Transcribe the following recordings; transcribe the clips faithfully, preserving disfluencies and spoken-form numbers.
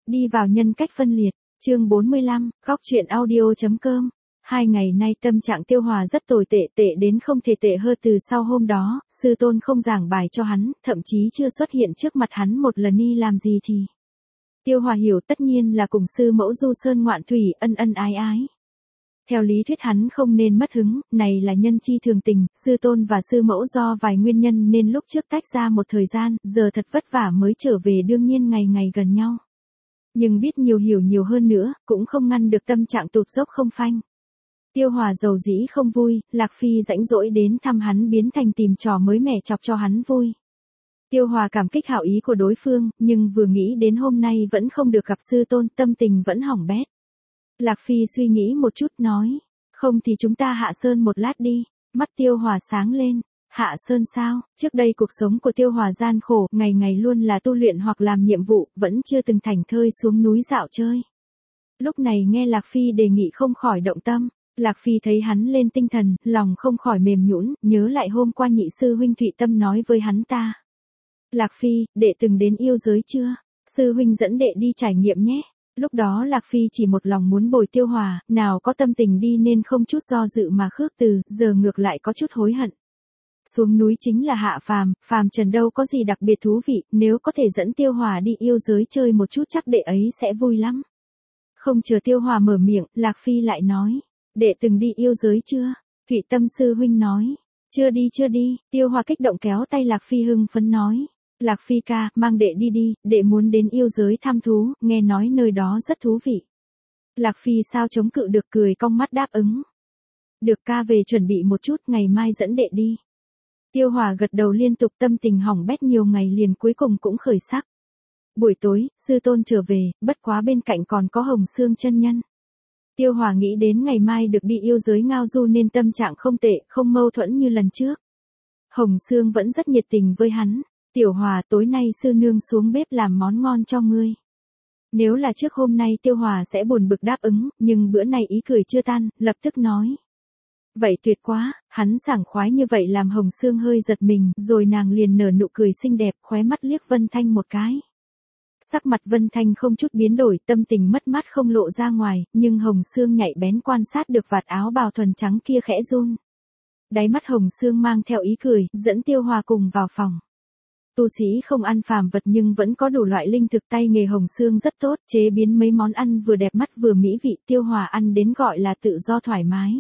Đi vào nhân cách phân liệt, chương bốn mươi lăm, góc truyện audio.com. Hai ngày nay tâm trạng Tiêu Hòa rất tồi tệ, tệ đến không thể tệ hơn. Từ sau hôm đó, sư tôn không giảng bài cho hắn, thậm chí chưa xuất hiện trước mặt hắn một lần. Đi làm gì thì Tiêu Hòa hiểu tất nhiên là cùng sư mẫu du sơn ngoạn thủy, ân ân ái ái. Theo lý thuyết hắn không nên mất hứng, này là nhân chi thường tình, sư tôn và sư mẫu do vài nguyên nhân nên lúc trước tách ra một thời gian, giờ thật vất vả mới trở về, đương nhiên ngày ngày gần nhau. Nhưng biết nhiều hiểu nhiều hơn nữa, cũng không ngăn được tâm trạng tụt dốc không phanh. Tiêu Hòa dầu dĩ không vui, Lạc Phi rãnh rỗi đến thăm hắn biến thành tìm trò mới mẻ chọc cho hắn vui. Tiêu Hòa cảm kích hảo ý của đối phương, nhưng vừa nghĩ đến hôm nay vẫn không được gặp sư tôn, tâm tình vẫn hỏng bét. Lạc Phi suy nghĩ một chút nói, không thì chúng ta hạ sơn một lát đi. Mắt Tiêu Hòa sáng lên, hạ sơn sao? Trước đây cuộc sống của Tiêu Hòa gian khổ, ngày ngày luôn là tu luyện hoặc làm nhiệm vụ, vẫn chưa từng thảnh thơi xuống núi dạo chơi. Lúc này nghe Lạc Phi đề nghị không khỏi động tâm. Lạc Phi thấy hắn lên tinh thần, lòng không khỏi mềm nhũn, nhớ lại hôm qua nhị sư huynh Thụy Tâm nói với hắn ta. Lạc Phi, đệ từng đến yêu giới chưa? Sư huynh dẫn đệ đi trải nghiệm nhé. Lúc đó Lạc Phi chỉ một lòng muốn bồi Tiêu Hòa, nào có tâm tình đi nên không chút do dự mà khước từ, giờ ngược lại có chút hối hận. Xuống núi chính là hạ phàm, phàm trần đâu có gì đặc biệt thú vị, nếu có thể dẫn Tiêu Hòa đi yêu giới chơi một chút chắc đệ ấy sẽ vui lắm. Không chờ Tiêu Hòa mở miệng, Lạc Phi lại nói, đệ từng đi yêu giới chưa? Thụy Tâm sư huynh nói, chưa đi chưa đi. Tiêu Hòa kích động kéo tay Lạc Phi hưng phấn nói, Lạc Phi ca, mang đệ đi đi, đệ muốn đến yêu giới thăm thú, nghe nói nơi đó rất thú vị. Lạc Phi sao chống cự được, cười cong mắt đáp ứng. Được ca, về chuẩn bị một chút, ngày mai dẫn đệ đi. Tiêu Hòa gật đầu liên tục, tâm tình hỏng bét nhiều ngày liền cuối cùng cũng khởi sắc. Buổi tối, sư tôn trở về, bất quá bên cạnh còn có Hồng Xương chân nhân. Tiêu Hòa nghĩ đến ngày mai được đi yêu giới ngao du nên tâm trạng không tệ, không mâu thuẫn như lần trước. Hồng Xương vẫn rất nhiệt tình với hắn. Tiểu Hòa, tối nay sư nương xuống bếp làm món ngon cho ngươi. Nếu là trước hôm nay Tiêu Hòa sẽ buồn bực đáp ứng, nhưng bữa nay ý cười chưa tan, lập tức nói. Vậy tuyệt quá, hắn sảng khoái như vậy làm Hồng Xương hơi giật mình, rồi nàng liền nở nụ cười xinh đẹp, khóe mắt liếc Vân Thanh một cái. Sắc mặt Vân Thanh không chút biến đổi, tâm tình mất mát không lộ ra ngoài, nhưng Hồng Xương nhạy bén quan sát được vạt áo bào thuần trắng kia khẽ run. Đáy mắt Hồng Xương mang theo ý cười, dẫn Tiêu Hòa cùng vào phòng. Tu sĩ không ăn phàm vật nhưng vẫn có đủ loại linh thực, tay nghề Hồng Xương rất tốt, chế biến mấy món ăn vừa đẹp mắt vừa mỹ vị, Tiêu Hòa ăn đến gọi là tự do thoải mái.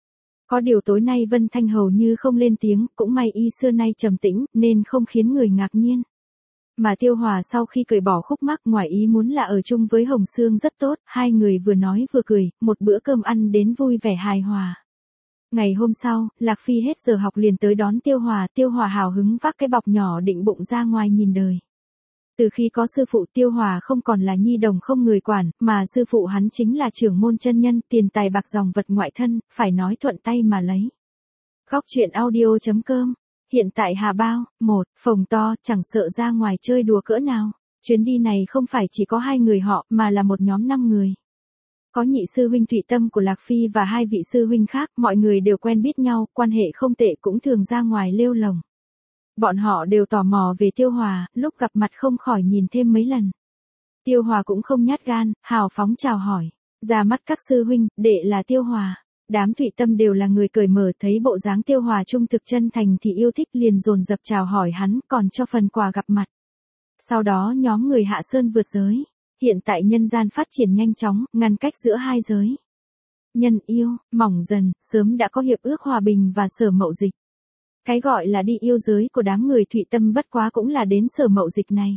Có điều tối nay Vân Thanh hầu như không lên tiếng, cũng may y xưa nay trầm tĩnh, nên không khiến người ngạc nhiên. Mà Tiêu Hòa sau khi cởi bỏ khúc mắc, ngoài ý muốn là ở chung với Hồng Xương rất tốt, hai người vừa nói vừa cười, một bữa cơm ăn đến vui vẻ hài hòa. Ngày hôm sau, Lạc Phi hết giờ học liền tới đón Tiêu Hòa, Tiêu Hòa hào hứng vác cái bọc nhỏ định bụng ra ngoài nhìn đời. Từ khi có sư phụ, Tiêu Hòa không còn là nhi đồng không người quản, mà sư phụ hắn chính là trưởng môn chân nhân, tiền tài bạc dòng vật ngoại thân, phải nói thuận tay mà lấy. Góc truyện audio.com. Hiện tại Hà Bao, một, phòng to, chẳng sợ ra ngoài chơi đùa cỡ nào. Chuyến đi này không phải chỉ có hai người họ, mà là một nhóm năm người. Có nhị sư huynh Thụy Tâm của Lạc Phi và hai vị sư huynh khác, mọi người đều quen biết nhau, quan hệ không tệ, cũng thường ra ngoài lêu lồng. Bọn họ đều tò mò về Tiêu Hòa, lúc gặp mặt không khỏi nhìn thêm mấy lần. Tiêu Hòa cũng không nhát gan, hào phóng chào hỏi. Ra mắt các sư huynh, đệ là Tiêu Hòa. Đám Thụy Tâm đều là người cởi mở, thấy bộ dáng Tiêu Hòa trung thực chân thành thì yêu thích, liền dồn dập chào hỏi hắn, còn cho phần quà gặp mặt. Sau đó nhóm người hạ sơn vượt giới. Hiện tại nhân gian phát triển nhanh chóng, ngăn cách giữa hai giới. Nhân yêu, mỏng dần, sớm đã có hiệp ước hòa bình và sở mậu dịch. Cái gọi là đi yêu giới của đám người Thụy Tâm bất quá cũng là đến sở mậu dịch này.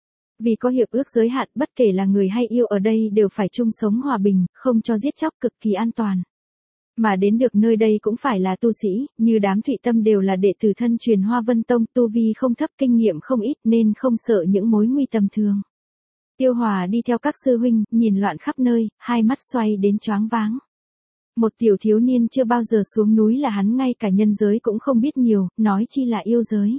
Vì có hiệp ước giới hạn, bất kể là người hay yêu ở đây đều phải chung sống hòa bình, không cho giết chóc, cực kỳ an toàn. Mà đến được nơi đây cũng phải là tu sĩ, như đám Thụy Tâm đều là đệ tử thân truyền Hoa Vân Tông, tu vi không thấp, kinh nghiệm không ít nên không sợ những mối nguy tầm thường. Tiêu Hòa đi theo các sư huynh, nhìn loạn khắp nơi, hai mắt xoay đến choáng váng. Một tiểu thiếu niên chưa bao giờ xuống núi là hắn, ngay cả nhân giới cũng không biết nhiều, nói chi là yêu giới.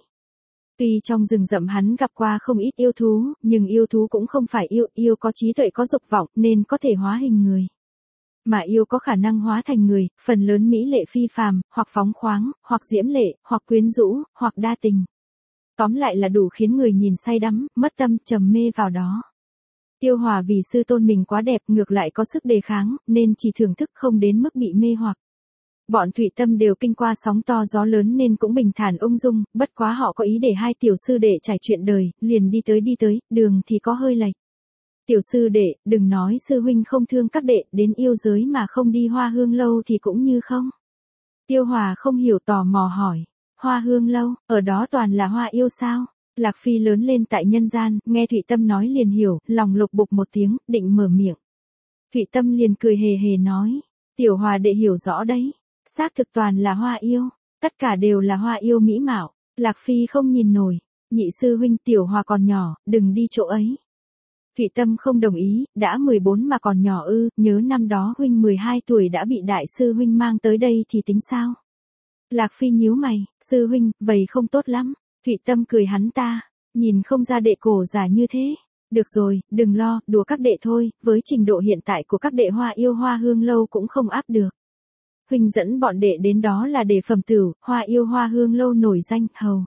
Tuy trong rừng rậm hắn gặp qua không ít yêu thú, nhưng yêu thú cũng không phải yêu, yêu có trí tuệ có dục vọng nên có thể hóa hình người. Mà yêu có khả năng hóa thành người, phần lớn mỹ lệ phi phàm, hoặc phóng khoáng, hoặc diễm lệ, hoặc quyến rũ, hoặc đa tình. Tóm lại là đủ khiến người nhìn say đắm, mất tâm, trầm mê vào đó. Tiêu Hòa vì sư tôn mình quá đẹp, ngược lại có sức đề kháng, nên chỉ thưởng thức không đến mức bị mê hoặc. Bọn Thụy Tâm đều kinh qua sóng to gió lớn nên cũng bình thản ung dung, bất quá họ có ý để hai tiểu sư đệ trải chuyện đời, liền đi tới đi tới, đường thì có hơi lệch. Tiểu sư đệ, đừng nói sư huynh không thương các đệ, đến yêu giới mà không đi Hoa Hương lâu thì cũng như không. Tiêu Hòa không hiểu tò mò hỏi, Hoa Hương lâu, ở đó toàn là hoa yêu sao? Lạc Phi lớn lên tại nhân gian, nghe Thụy Tâm nói liền hiểu, lòng lục bục một tiếng, định mở miệng. Thụy Tâm liền cười hề hề nói, tiểu Hòa đệ hiểu rõ đấy, xác thực toàn là hoa yêu, tất cả đều là hoa yêu mỹ mạo. Lạc Phi không nhìn nổi, nhị sư huynh tiểu Hòa còn nhỏ, đừng đi chỗ ấy. Thụy Tâm không đồng ý, đã mười bốn mà còn nhỏ ư, nhớ năm đó huynh mười hai tuổi đã bị đại sư huynh mang tới đây thì tính sao? Lạc Phi nhíu mày, sư huynh, vậy không tốt lắm. Thụy Tâm cười hắn ta, nhìn không ra đệ cổ già như thế. Được rồi, đừng lo, đùa các đệ thôi, với trình độ hiện tại của các đệ hoa yêu Hoa Hương lâu cũng không áp được. Huynh dẫn bọn đệ đến đó là để phẩm tử, hoa yêu Hoa Hương lâu nổi danh, hầu.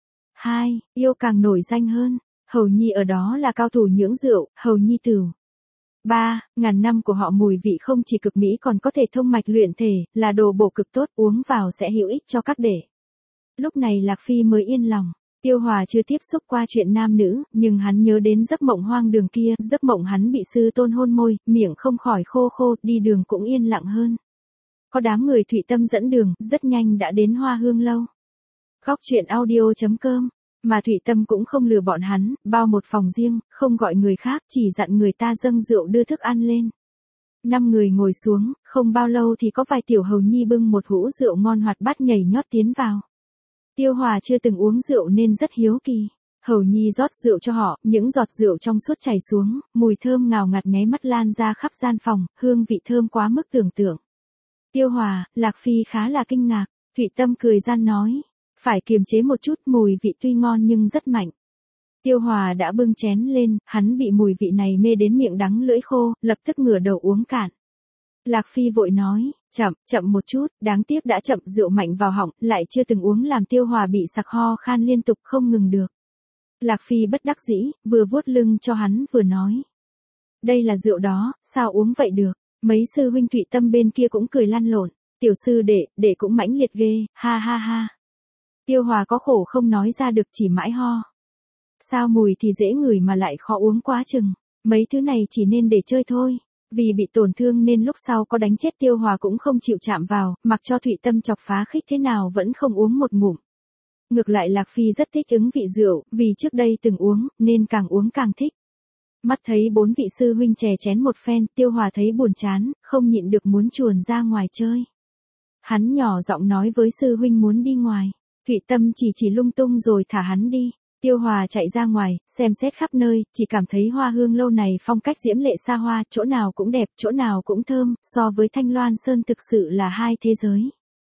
Hai, yêu càng nổi danh hơn, hầu nhi ở đó là cao thủ nhưỡng rượu, hầu nhi tửu. Ba, ngàn năm của họ mùi vị không chỉ cực mỹ còn có thể thông mạch luyện thể, là đồ bổ cực tốt, uống vào sẽ hữu ích cho các đệ. Lúc này Lạc Phi mới yên lòng. Tiêu Hòa chưa tiếp xúc qua chuyện nam nữ, nhưng hắn nhớ đến giấc mộng hoang đường kia, giấc mộng hắn bị sư tôn hôn môi, miệng không khỏi khô khô, đi đường cũng yên lặng hơn. Có đám người Thụy Tâm dẫn đường, rất nhanh đã đến Hoa Hương lâu. Góc truyện audio chấm com, mà Thụy Tâm cũng không lừa bọn hắn, bao một phòng riêng, không gọi người khác, chỉ dặn người ta dâng rượu đưa thức ăn lên. Năm người ngồi xuống, không bao lâu thì có vài tiểu hầu nhi bưng một hũ rượu ngon hoạt bát nhảy nhót tiến vào. Tiêu Hòa chưa từng uống rượu nên rất hiếu kỳ. Hầu nhi rót rượu cho họ, những giọt rượu trong suốt chảy xuống, mùi thơm ngào ngạt nháy mắt lan ra khắp gian phòng, hương vị thơm quá mức tưởng tượng. Tiêu Hòa, Lạc Phi khá là kinh ngạc, Thụy Tâm cười gian nói, phải kiềm chế một chút, mùi vị tuy ngon nhưng rất mạnh. Tiêu Hòa đã bưng chén lên, hắn bị mùi vị này mê đến miệng đắng lưỡi khô, lập tức ngửa đầu uống cạn. Lạc Phi vội nói, chậm, chậm một chút, đáng tiếc đã chậm, rượu mạnh vào họng, lại chưa từng uống làm Tiêu Hòa bị sặc ho khan liên tục không ngừng được. Lạc Phi bất đắc dĩ, vừa vuốt lưng cho hắn vừa nói. Đây là rượu đó, sao uống vậy được, mấy sư huynh Thụy Tâm bên kia cũng cười lăn lộn, tiểu sư đệ, đệ cũng mãnh liệt ghê, ha ha ha. Tiêu Hòa có khổ không nói ra được chỉ mãi ho. Sao mùi thì dễ ngửi mà lại khó uống quá chừng, mấy thứ này chỉ nên để chơi thôi. Vì bị tổn thương nên lúc sau có đánh chết Tiêu Hòa cũng không chịu chạm vào, mặc cho Thụy Tâm chọc phá khích thế nào vẫn không uống một ngụm. Ngược lại Lạc Phi rất thích ứng vị rượu, vì trước đây từng uống, nên càng uống càng thích. Mắt thấy bốn vị sư huynh chè chén một phen, Tiêu Hòa thấy buồn chán, không nhịn được muốn chuồn ra ngoài chơi. Hắn nhỏ giọng nói với sư huynh muốn đi ngoài, Thụy Tâm chỉ chỉ lung tung rồi thả hắn đi. Tiêu Hòa chạy ra ngoài, xem xét khắp nơi, chỉ cảm thấy Hoa Hương lâu này phong cách diễm lệ xa hoa, chỗ nào cũng đẹp, chỗ nào cũng thơm, so với Thanh Loan Sơn thực sự là hai thế giới.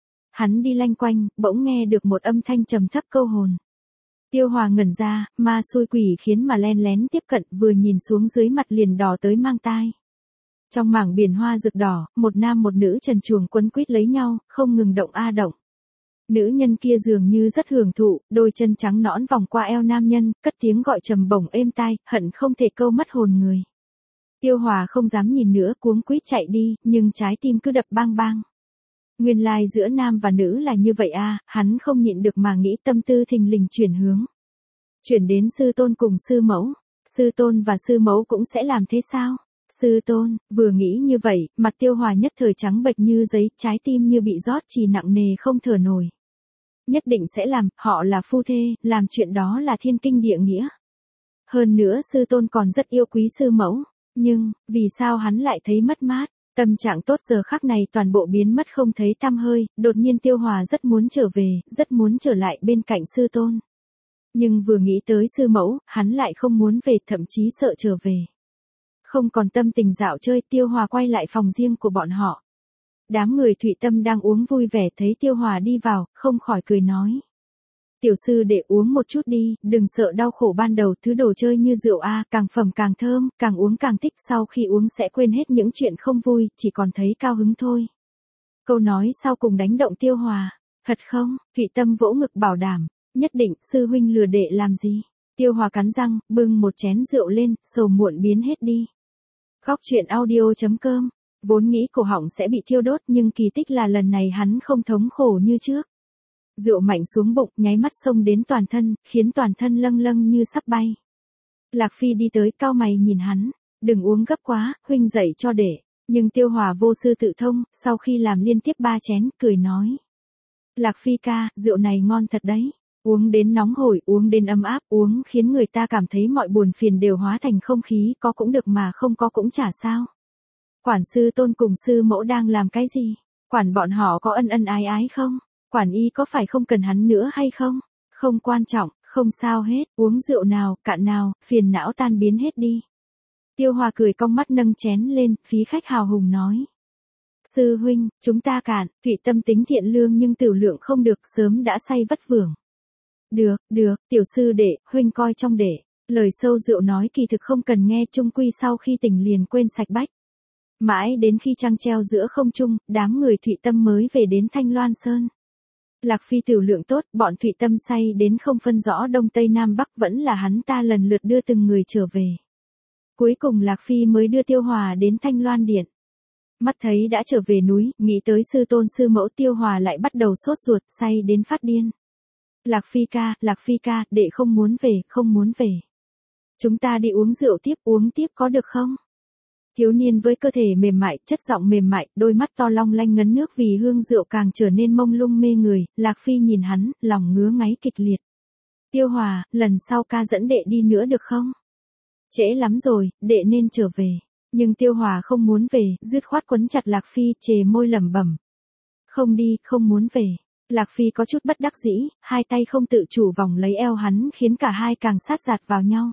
Hắn đi lanh quanh, bỗng nghe được một âm thanh trầm thấp câu hồn. Tiêu Hòa ngẩn ra, ma xui quỷ khiến mà len lén tiếp cận, vừa nhìn xuống dưới mặt liền đỏ tới mang tai. Trong mảng biển hoa rực đỏ, một nam một nữ trần truồng quấn quýt lấy nhau, không ngừng động a động. Nữ nhân kia dường như rất hưởng thụ, đôi chân trắng nõn vòng qua eo nam nhân, cất tiếng gọi trầm bổng êm tai, hận không thể câu mất hồn người. Tiêu Hòa không dám nhìn nữa, cuống quýt chạy đi, nhưng trái tim cứ đập bang bang. Nguyên lai giữa nam và nữ là như vậy à, hắn không nhịn được mà nghĩ, tâm tư thình lình chuyển hướng. Chuyển đến sư tôn cùng sư mẫu, sư tôn và sư mẫu cũng sẽ làm thế sao? Sư tôn, vừa nghĩ như vậy, mặt Tiêu Hòa nhất thời trắng bệch như giấy, trái tim như bị rót chì nặng nề không thở nổi. Nhất định sẽ làm, họ là phu thê, làm chuyện đó là thiên kinh địa nghĩa. Hơn nữa sư tôn còn rất yêu quý sư mẫu, nhưng, vì sao hắn lại thấy mất mát, tâm trạng tốt giờ khắc này toàn bộ biến mất không thấy tăm hơi, đột nhiên Tiêu Hòa rất muốn trở về, rất muốn trở lại bên cạnh sư tôn. Nhưng vừa nghĩ tới sư mẫu, hắn lại không muốn về, thậm chí sợ trở về. Không còn tâm tình dạo chơi, Tiêu Hòa quay lại phòng riêng của bọn họ. Đám người Thụy Tâm đang uống vui vẻ thấy Tiêu Hòa đi vào, không khỏi cười nói. Tiểu sư để uống một chút đi, đừng sợ đau khổ ban đầu, thứ đồ chơi như rượu a, càng phẩm càng thơm, càng uống càng thích, sau khi uống sẽ quên hết những chuyện không vui, chỉ còn thấy cao hứng thôi. Câu nói sau cùng đánh động Tiêu Hòa. Thật không? Thụy Tâm vỗ ngực bảo đảm, nhất định, sư huynh lừa đệ làm gì? Tiêu Hòa cắn răng, bưng một chén rượu lên, sầu muộn biến hết đi. Góc truyện audio.com. Vốn nghĩ cổ họng sẽ bị thiêu đốt nhưng kỳ tích là lần này hắn không thống khổ như trước. Rượu mạnh xuống bụng, nháy mắt xông đến toàn thân, khiến toàn thân lâng lâng như sắp bay. Lạc Phi đi tới, cau mày nhìn hắn, đừng uống gấp quá, huynh dậy cho để. Nhưng Tiêu Hòa vô sư tự thông, sau khi làm liên tiếp ba chén, cười nói. Lạc Phi ca, rượu này ngon thật đấy. Uống đến nóng hổi, uống đến ấm áp, uống khiến người ta cảm thấy mọi buồn phiền đều hóa thành không khí, có cũng được mà không có cũng chả sao. Quản sư Tôn cùng sư mẫu đang làm cái gì? Quản bọn họ có ân ân ái ái không? Quản y có phải không cần hắn nữa hay không? Không quan trọng, không sao hết, uống rượu nào, cạn nào, phiền não tan biến hết đi. Tiêu Hòa cười cong mắt nâng chén lên, phí khách hào hùng nói. Sư huynh, chúng ta cạn, Thụy Tâm tính thiện lương nhưng tiểu lượng không được, sớm đã say vất vưởng. Được, được, tiểu sư đệ, huynh coi trong để. Lời sâu rượu nói kỳ thực không cần nghe, chung quy sau khi tỉnh liền quên sạch bách. Mãi đến khi trăng treo giữa không trung, đám người Thụy Tâm mới về đến Thanh Loan Sơn. Lạc Phi tiểu lượng tốt, bọn Thụy Tâm say đến không phân rõ đông tây nam bắc, vẫn là hắn ta lần lượt đưa từng người trở về. Cuối cùng Lạc Phi mới đưa Tiêu Hòa đến Thanh Loan Điện. Mắt thấy đã trở về núi, nghĩ tới sư tôn sư mẫu, Tiêu Hòa lại bắt đầu sốt ruột, say đến phát điên. Lạc Phi ca, Lạc Phi ca, đệ không muốn về, không muốn về. Chúng ta đi uống rượu tiếp, uống tiếp có được không? Thiếu niên với cơ thể mềm mại, chất giọng mềm mại, đôi mắt to long lanh ngấn nước vì hương rượu càng trở nên mông lung mê người, Lạc Phi nhìn hắn, lòng ngứa ngáy kịch liệt. Tiêu Hòa, lần sau ca dẫn đệ đi nữa được không? Trễ lắm rồi, đệ nên trở về. Nhưng Tiêu Hòa không muốn về, dứt khoát quấn chặt Lạc Phi, chề môi lẩm bẩm. Không đi, không muốn về. Lạc Phi có chút bất đắc dĩ, hai tay không tự chủ vòng lấy eo hắn khiến cả hai càng sát giạt vào nhau.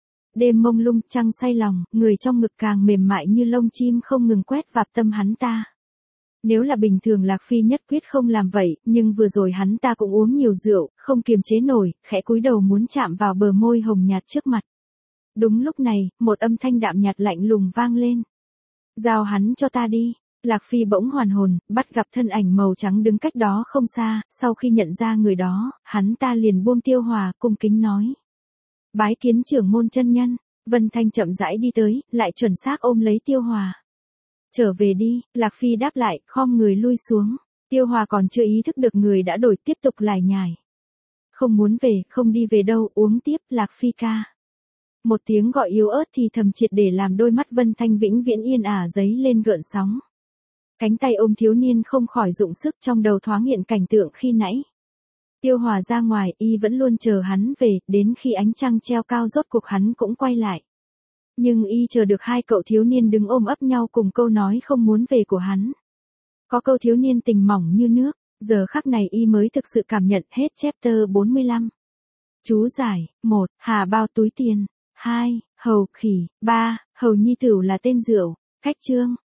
Đêm mông lung, trăng say lòng, người trong ngực càng mềm mại như lông chim không ngừng quét vạp tâm hắn ta. Nếu là bình thường Lạc Phi nhất quyết không làm vậy, nhưng vừa rồi hắn ta cũng uống nhiều rượu, không kiềm chế nổi, khẽ cúi đầu muốn chạm vào bờ môi hồng nhạt trước mặt. Đúng lúc này, một âm thanh đạm nhạt lạnh lùng vang lên. Giao hắn cho ta đi. Lạc Phi bỗng hoàn hồn, bắt gặp thân ảnh màu trắng đứng cách đó không xa, sau khi nhận ra người đó, hắn ta liền buông Tiêu Hòa, cung kính nói. Bái kiến trưởng môn chân nhân. Vân Thanh chậm rãi đi tới, lại chuẩn xác ôm lấy Tiêu Hòa. Trở về đi, Lạc Phi đáp lại, khom người lui xuống. Tiêu Hòa còn chưa ý thức được người đã đổi, tiếp tục lải nhải. Không muốn về, không đi về đâu, uống tiếp, Lạc Phi ca. Một tiếng gọi yếu ớt thì thầm triệt để làm đôi mắt Vân Thanh vĩnh viễn yên ả giấy lên gợn sóng. Cánh tay ôm thiếu niên không khỏi dụng sức, trong đầu thoáng hiện cảnh tượng khi nãy. Tiêu Hòa ra ngoài, y vẫn luôn chờ hắn về, đến khi ánh trăng treo cao rốt cuộc hắn cũng quay lại. Nhưng y chờ được hai cậu thiếu niên đứng ôm ấp nhau cùng câu nói không muốn về của hắn. Có câu thiếu niên tình mỏng như nước, giờ khắc này y mới thực sự cảm nhận hết chapter bốn mươi lăm. Chú giải, một. Hà bao túi tiền. hai. Hầu khỉ. ba. Hầu nhi tửu là tên rượu. Cách chương.